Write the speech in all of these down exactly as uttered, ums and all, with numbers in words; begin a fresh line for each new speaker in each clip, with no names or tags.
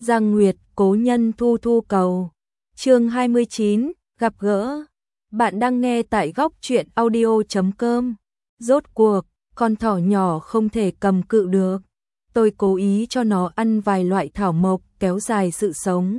Giang Nguyệt, cố nhân thu thu cầu. Chương hai mươi chín, gặp gỡ. Bạn đang nghe tại góc truyện audio chấm com. Rốt cuộc, con thỏ nhỏ không thể cầm cự được. Tôi cố ý cho nó ăn vài loại thảo mộc kéo dài sự sống.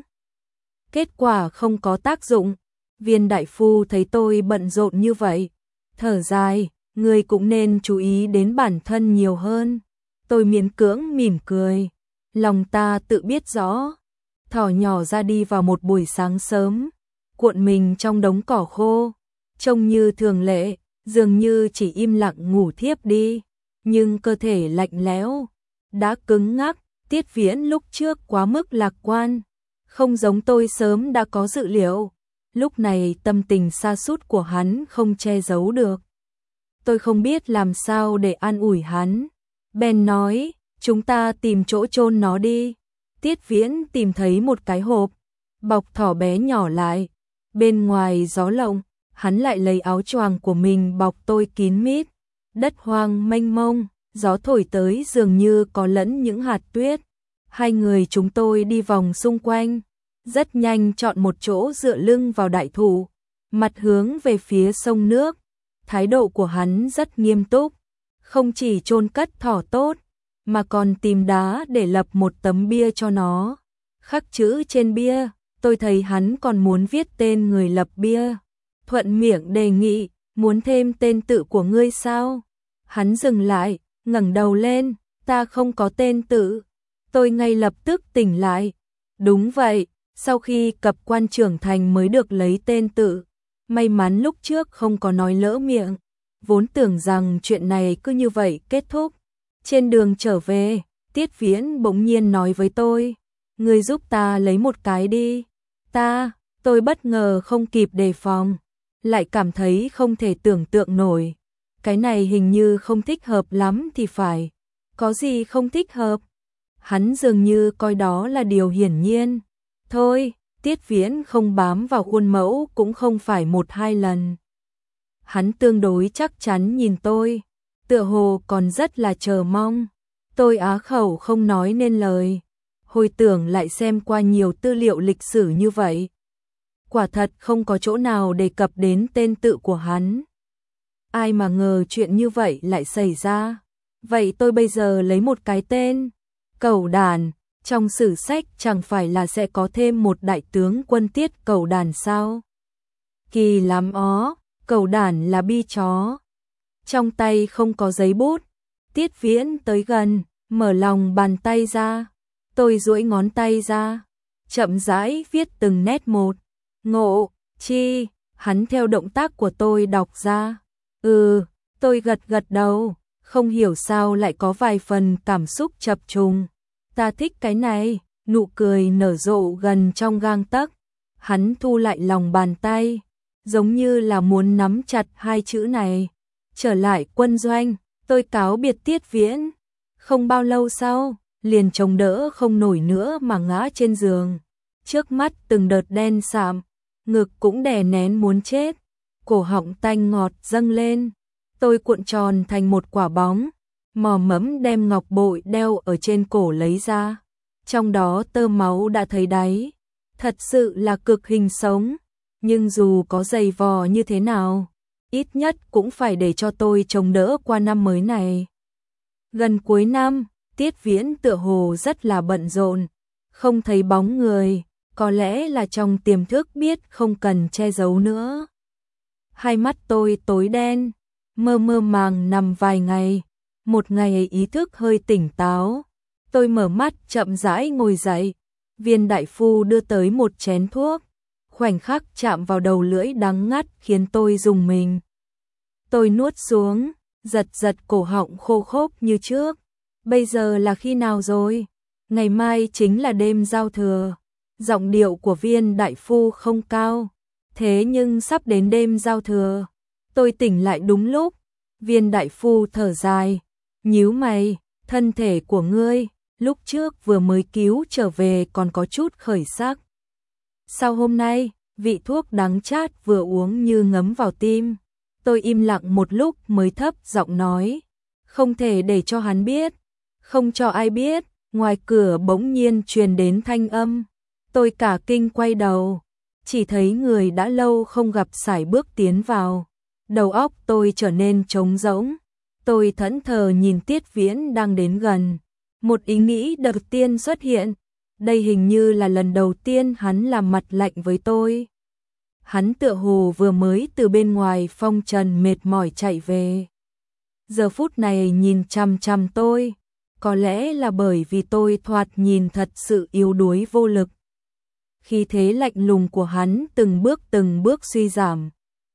Kết quả không có tác dụng. Viên đại phu thấy tôi bận rộn như vậy, thở dài, người cũng nên chú ý đến bản thân nhiều hơn. Tôi miễn cưỡng mỉm cười, lòng ta tự biết rõ. Thỏ nhỏ ra đi vào một buổi sáng sớm, cuộn mình trong đống cỏ khô, trông như thường lệ, dường như chỉ im lặng ngủ thiếp đi, nhưng cơ thể lạnh lẽo, đã cứng ngắc. Tiết Viễn lúc trước quá mức lạc quan, không giống tôi sớm đã có dự liệu. Lúc này tâm tình sa sút của hắn không che giấu được. Tôi không biết làm sao để an ủi hắn. Bèn nói, chúng ta tìm chỗ chôn nó đi. Tiết Viễn tìm thấy một cái hộp, bọc thỏ bé nhỏ lại. Bên ngoài gió lộng, hắn lại lấy áo choàng của mình bọc tôi kín mít. Đất hoang mênh mông, gió thổi tới dường như có lẫn những hạt tuyết. Hai người chúng tôi đi vòng xung quanh, rất nhanh chọn một chỗ dựa lưng vào đại thụ, mặt hướng về phía sông nước. Thái độ của hắn rất nghiêm túc, không chỉ chôn cất thỏ tốt, mà còn tìm đá để lập một tấm bia cho nó. Khắc chữ trên bia, tôi thấy hắn còn muốn viết tên người lập bia. Thuận miệng đề nghị, muốn thêm tên tự của ngươi sao? Hắn dừng lại, ngẩng đầu lên, ta không có tên tự. Tôi ngay lập tức tỉnh lại. Đúng vậy, sau khi cập quan trưởng thành mới được lấy tên tự. May mắn lúc trước không có nói lỡ miệng, vốn tưởng rằng chuyện này cứ như vậy kết thúc. Trên đường trở về, Tiết Viễn bỗng nhiên nói với tôi, ngươi giúp ta lấy một cái đi. Ta, tôi bất ngờ không kịp đề phòng, lại cảm thấy không thể tưởng tượng nổi. Cái này hình như không thích hợp lắm thì phải. Có gì không thích hợp? Hắn dường như coi đó là điều hiển nhiên. Thôi, Tiết Viễn không bám vào khuôn mẫu cũng không phải một hai lần. Hắn tương đối chắc chắn nhìn tôi, tựa hồ còn rất là chờ mong. Tôi á khẩu không nói nên lời, hồi tưởng lại xem qua nhiều tư liệu lịch sử như vậy. Quả thật không có chỗ nào đề cập đến tên tự của hắn. Ai mà ngờ chuyện như vậy lại xảy ra. Vậy tôi bây giờ lấy một cái tên, Cẩu Đàn. Trong sử sách chẳng phải là sẽ có thêm một đại tướng quân Tiết Cẩu Đàn sao? Kỳ lắm ó, Cẩu Đàn là bi chó. Trong tay không có giấy bút. Tiết Viễn tới gần, mở lòng bàn tay ra. Tôi duỗi ngón tay ra, chậm rãi viết từng nét một. Ngộ, chi, hắn theo động tác của tôi đọc ra. Ừ, tôi gật gật đầu, không hiểu sao lại có vài phần cảm xúc chập trùng. Ta thích cái này, nụ cười nở rộ gần trong gang tấc. Hắn thu lại lòng bàn tay, giống như là muốn nắm chặt hai chữ này. Trở lại quân doanh, tôi cáo biệt Tiết Viễn. Không bao lâu sau, liền chống đỡ không nổi nữa mà ngã trên giường. Trước mắt từng đợt đen sạm, ngực cũng đè nén muốn chết. Cổ họng tanh ngọt dâng lên. Tôi cuộn tròn thành một quả bóng, mò mẫm đem ngọc bội đeo ở trên cổ lấy ra. Trong đó tơ máu đã thấy đáy. Thật sự là cực hình sống. Nhưng dù có dày vò như thế nào, ít nhất cũng phải để cho tôi chống đỡ qua năm mới này. Gần cuối năm, Tiết Viễn tựa hồ rất là bận rộn, không thấy bóng người, có lẽ là trong tiềm thức biết không cần che giấu nữa. Hai mắt tôi tối đen, mơ mơ màng nằm vài ngày. Một ngày ý thức hơi tỉnh táo, tôi mở mắt chậm rãi ngồi dậy. Viên đại phu đưa tới một chén thuốc, khoảnh khắc chạm vào đầu lưỡi đắng ngắt khiến tôi rùng mình. Tôi nuốt xuống, giật giật cổ họng khô khốc như trước. Bây giờ là khi nào rồi? Ngày mai chính là đêm giao thừa. Giọng điệu của viên đại phu không cao, thế nhưng sắp đến đêm giao thừa. Tôi tỉnh lại đúng lúc. Viên đại phu thở dài, nhíu mày, thân thể của ngươi, lúc trước vừa mới cứu trở về còn có chút khởi sắc. Sau hôm nay, vị thuốc đắng chát vừa uống như ngấm vào tim. Tôi im lặng một lúc mới thấp giọng nói, không thể để cho hắn biết, không cho ai biết, Ngoài cửa bỗng nhiên truyền đến thanh âm, tôi cả kinh quay đầu, chỉ thấy người đã lâu không gặp sải bước tiến vào. Đầu óc tôi trở nên trống rỗng, tôi thẫn thờ nhìn Tiết Viễn đang đến gần. Một ý nghĩ đầu tiên xuất hiện, đây hình như là lần đầu tiên hắn làm mặt lạnh với tôi. Hắn tựa hồ vừa mới từ bên ngoài phong trần mệt mỏi chạy về. Giờ phút này nhìn chằm chằm tôi, có lẽ là bởi vì tôi thoạt nhìn thật sự yếu đuối vô lực. Khí thế lạnh lùng của hắn từng bước từng bước suy giảm.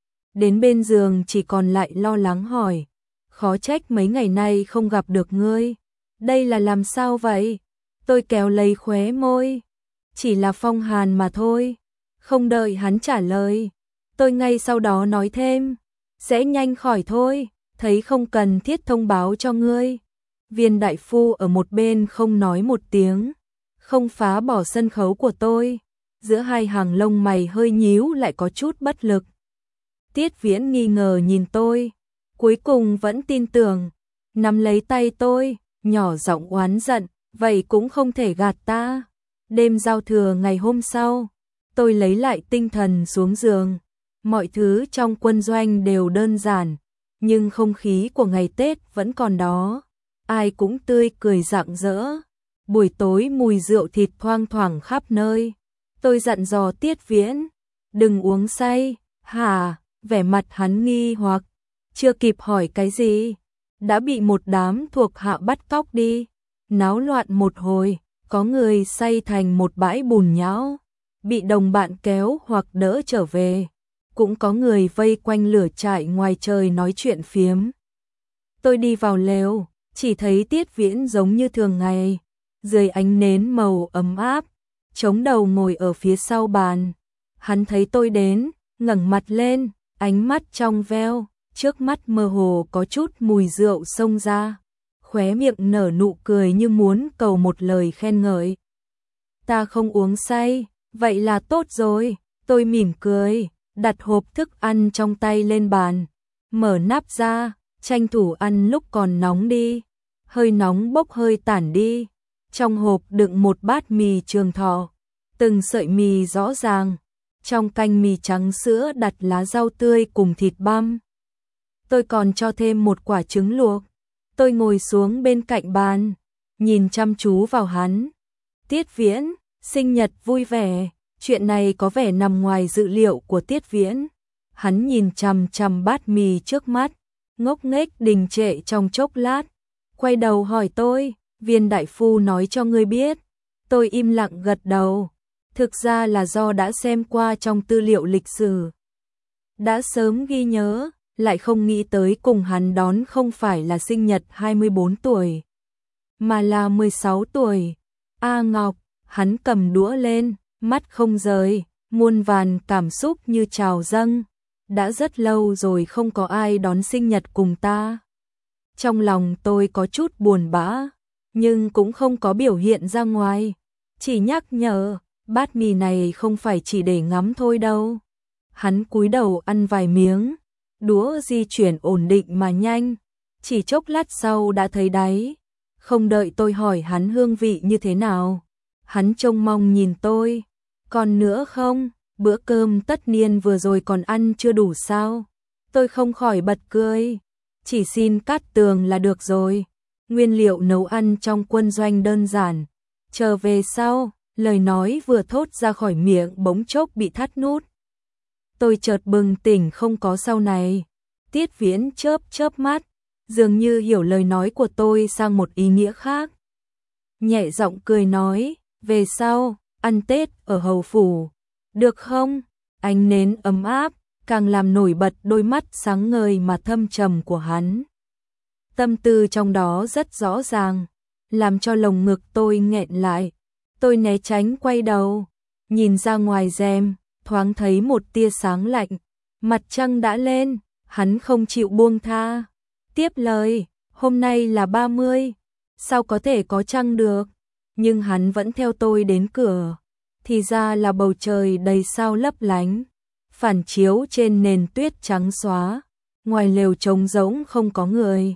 Đến bên giường chỉ còn lại lo lắng hỏi, khó trách mấy ngày nay không gặp được ngươi. Đây là làm sao vậy? Tôi kéo lấy khóe môi, chỉ là phong hàn mà thôi. Không đợi hắn trả lời, tôi ngay sau đó nói thêm, sẽ nhanh khỏi thôi, thấy không cần thiết thông báo cho ngươi. Viên đại phu ở một bên không nói một tiếng, không phá bỏ sân khấu của tôi. Giữa hai hàng lông mày hơi nhíu lại có chút bất lực. Tiết Viễn nghi ngờ nhìn tôi, cuối cùng vẫn tin tưởng, nắm lấy tay tôi, nhỏ giọng oán giận, vậy cũng không thể gạt ta. Đêm giao thừa ngày hôm sau, tôi lấy lại tinh thần xuống giường. Mọi thứ trong quân doanh đều đơn giản, nhưng không khí của ngày Tết vẫn còn đó. Ai cũng tươi cười rạng rỡ. Buổi tối mùi rượu thịt thoang thoảng khắp nơi. Tôi dặn dò Tiết Viễn, đừng uống say. Hả? Vẻ mặt hắn nghi hoặc, chưa kịp hỏi cái gì, đã bị một đám thuộc hạ bắt cóc đi. Náo loạn một hồi, có người say thành một bãi bùn nhão, bị đồng bạn kéo hoặc đỡ trở về. Cũng có người vây quanh lửa trại ngoài trời nói chuyện phiếm. Tôi đi vào lều, chỉ thấy Tiết Viễn giống như thường ngày, dưới ánh nến màu ấm áp, chống đầu ngồi ở phía sau bàn. Hắn thấy tôi đến, ngẩng mặt lên, ánh mắt trong veo, trước mắt mơ hồ có chút mùi rượu xông ra, khóe miệng nở nụ cười như muốn cầu một lời khen ngợi. Ta không uống say, vậy là tốt rồi. Tôi mỉm cười, đặt hộp thức ăn trong tay lên bàn, mở nắp ra, tranh thủ ăn lúc còn nóng đi. Hơi nóng bốc hơi tản đi. Trong hộp đựng một bát mì Trường Thọ, từng sợi mì rõ ràng. Trong canh mì trắng sữa đặt lá rau tươi cùng thịt băm. Tôi còn cho thêm một quả trứng luộc. Tôi ngồi xuống bên cạnh bàn, nhìn chăm chú vào hắn. Tiết Viễn, sinh nhật vui vẻ. Chuyện này có vẻ nằm ngoài dự liệu của Tiết Viễn. Hắn nhìn chằm chằm bát mì trước mắt, ngốc nghếch đình trệ trong chốc lát, quay đầu hỏi tôi, viên đại phu nói cho ngươi biết. Tôi im lặng gật đầu. Thực ra là do đã xem qua trong tư liệu lịch sử, đã sớm ghi nhớ, lại không nghĩ tới cùng hắn đón không phải là sinh nhật hai mươi bốn tuổi, mà là mười sáu tuổi. A Ngọc, hắn cầm đũa lên, mắt không rời, muôn vàn cảm xúc như trào dâng. Đã rất lâu rồi không có ai đón sinh nhật cùng ta. Trong lòng tôi có chút buồn bã, nhưng cũng không có biểu hiện ra ngoài, chỉ nhắc nhở, bát mì này không phải chỉ để ngắm thôi đâu. Hắn cúi đầu ăn vài miếng, đũa di chuyển ổn định mà nhanh, chỉ chốc lát sau đã thấy đáy. Không đợi tôi hỏi hắn hương vị như thế nào, hắn trông mong nhìn tôi, còn nữa không? Bữa cơm tất niên vừa rồi còn ăn chưa đủ sao? Tôi không khỏi bật cười, chỉ xin cát tường là được rồi. Nguyên liệu nấu ăn trong quân doanh đơn giản, chờ về sau. Lời nói vừa thốt ra khỏi miệng bỗng chốc bị thắt nút. Tôi chợt bừng tỉnh không có sau này. Tiết Viễn chớp chớp mắt, dường như hiểu lời nói của tôi sang một ý nghĩa khác. Nhẹ giọng cười nói, về sau, ăn Tết ở Hầu Phủ, được không? Ánh nến ấm áp, càng làm nổi bật đôi mắt sáng ngời mà thâm trầm của hắn. Tâm tư trong đó rất rõ ràng, làm cho lồng ngực tôi nghẹn lại. Tôi né tránh quay đầu, nhìn ra ngoài rèm, thoáng thấy một tia sáng lạnh. Mặt trăng đã lên, hắn không chịu buông tha. Tiếp lời, hôm nay là ba mươi, sao có thể có trăng được? Nhưng hắn vẫn theo tôi đến cửa. Thì ra là bầu trời đầy sao lấp lánh, phản chiếu trên nền tuyết trắng xóa. Ngoài lều trống rỗng không có người,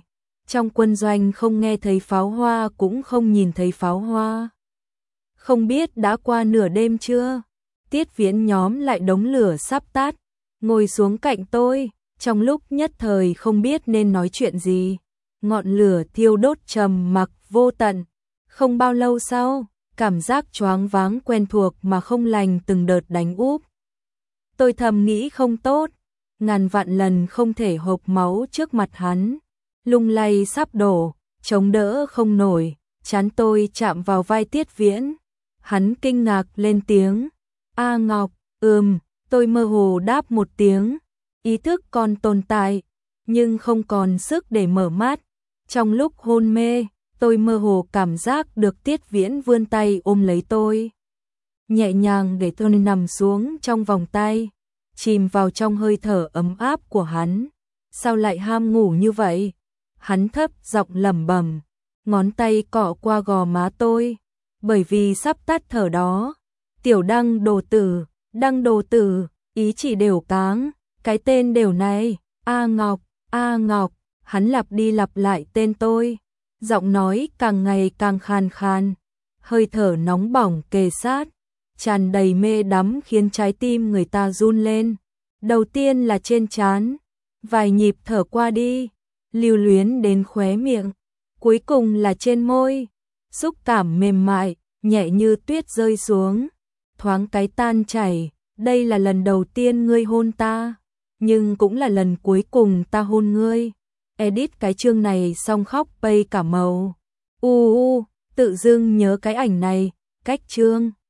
Trong quân doanh không nghe thấy pháo hoa cũng không nhìn thấy pháo hoa. Không biết đã qua nửa đêm chưa? Tiết Viễn nhóm lại đống lửa sắp tắt, ngồi xuống cạnh tôi, trong lúc nhất thời không biết nên nói chuyện gì. Ngọn lửa thiêu đốt trầm mặc vô tận. Không bao lâu sau, cảm giác choáng váng quen thuộc mà không lành từng đợt đánh úp. Tôi thầm nghĩ không tốt, ngàn vạn lần không thể hộc máu trước mặt hắn. Lung lay sắp đổ, chống đỡ không nổi, trán tôi chạm vào vai Tiết Viễn. Hắn kinh ngạc lên tiếng, A Ngọc, ừm, tôi mơ hồ đáp một tiếng, ý thức còn tồn tại, nhưng không còn sức để mở mắt. Trong lúc hôn mê, tôi mơ hồ cảm giác được Tiết Viễn vươn tay ôm lấy tôi. Nhẹ nhàng để tôi nằm xuống trong vòng tay, chìm vào trong hơi thở ấm áp của hắn. Sao lại ham ngủ như vậy? Hắn thấp giọng lẩm bẩm, ngón tay cọ qua gò má tôi, bởi vì sắp tắt thở đó. Tiểu Đăng đồ tử, Đăng đồ tử, ý chỉ đều cáng, cái tên đều này, A Ngọc, A Ngọc, hắn lặp đi lặp lại tên tôi, giọng nói càng ngày càng khan khan, hơi thở nóng bỏng kề sát, tràn đầy mê đắm khiến trái tim người ta run lên. Đầu tiên là trên trán, vài nhịp thở qua đi, lưu luyến đến khóe miệng, cuối cùng là trên môi, xúc cảm mềm mại, nhẹ như tuyết rơi xuống, thoáng cái tan chảy. Đây là lần đầu tiên ngươi hôn ta, nhưng cũng là lần cuối cùng ta hôn ngươi. Edit cái chương này xong khóc bay cả màu. U u, tự dưng nhớ cái ảnh này, cách chương.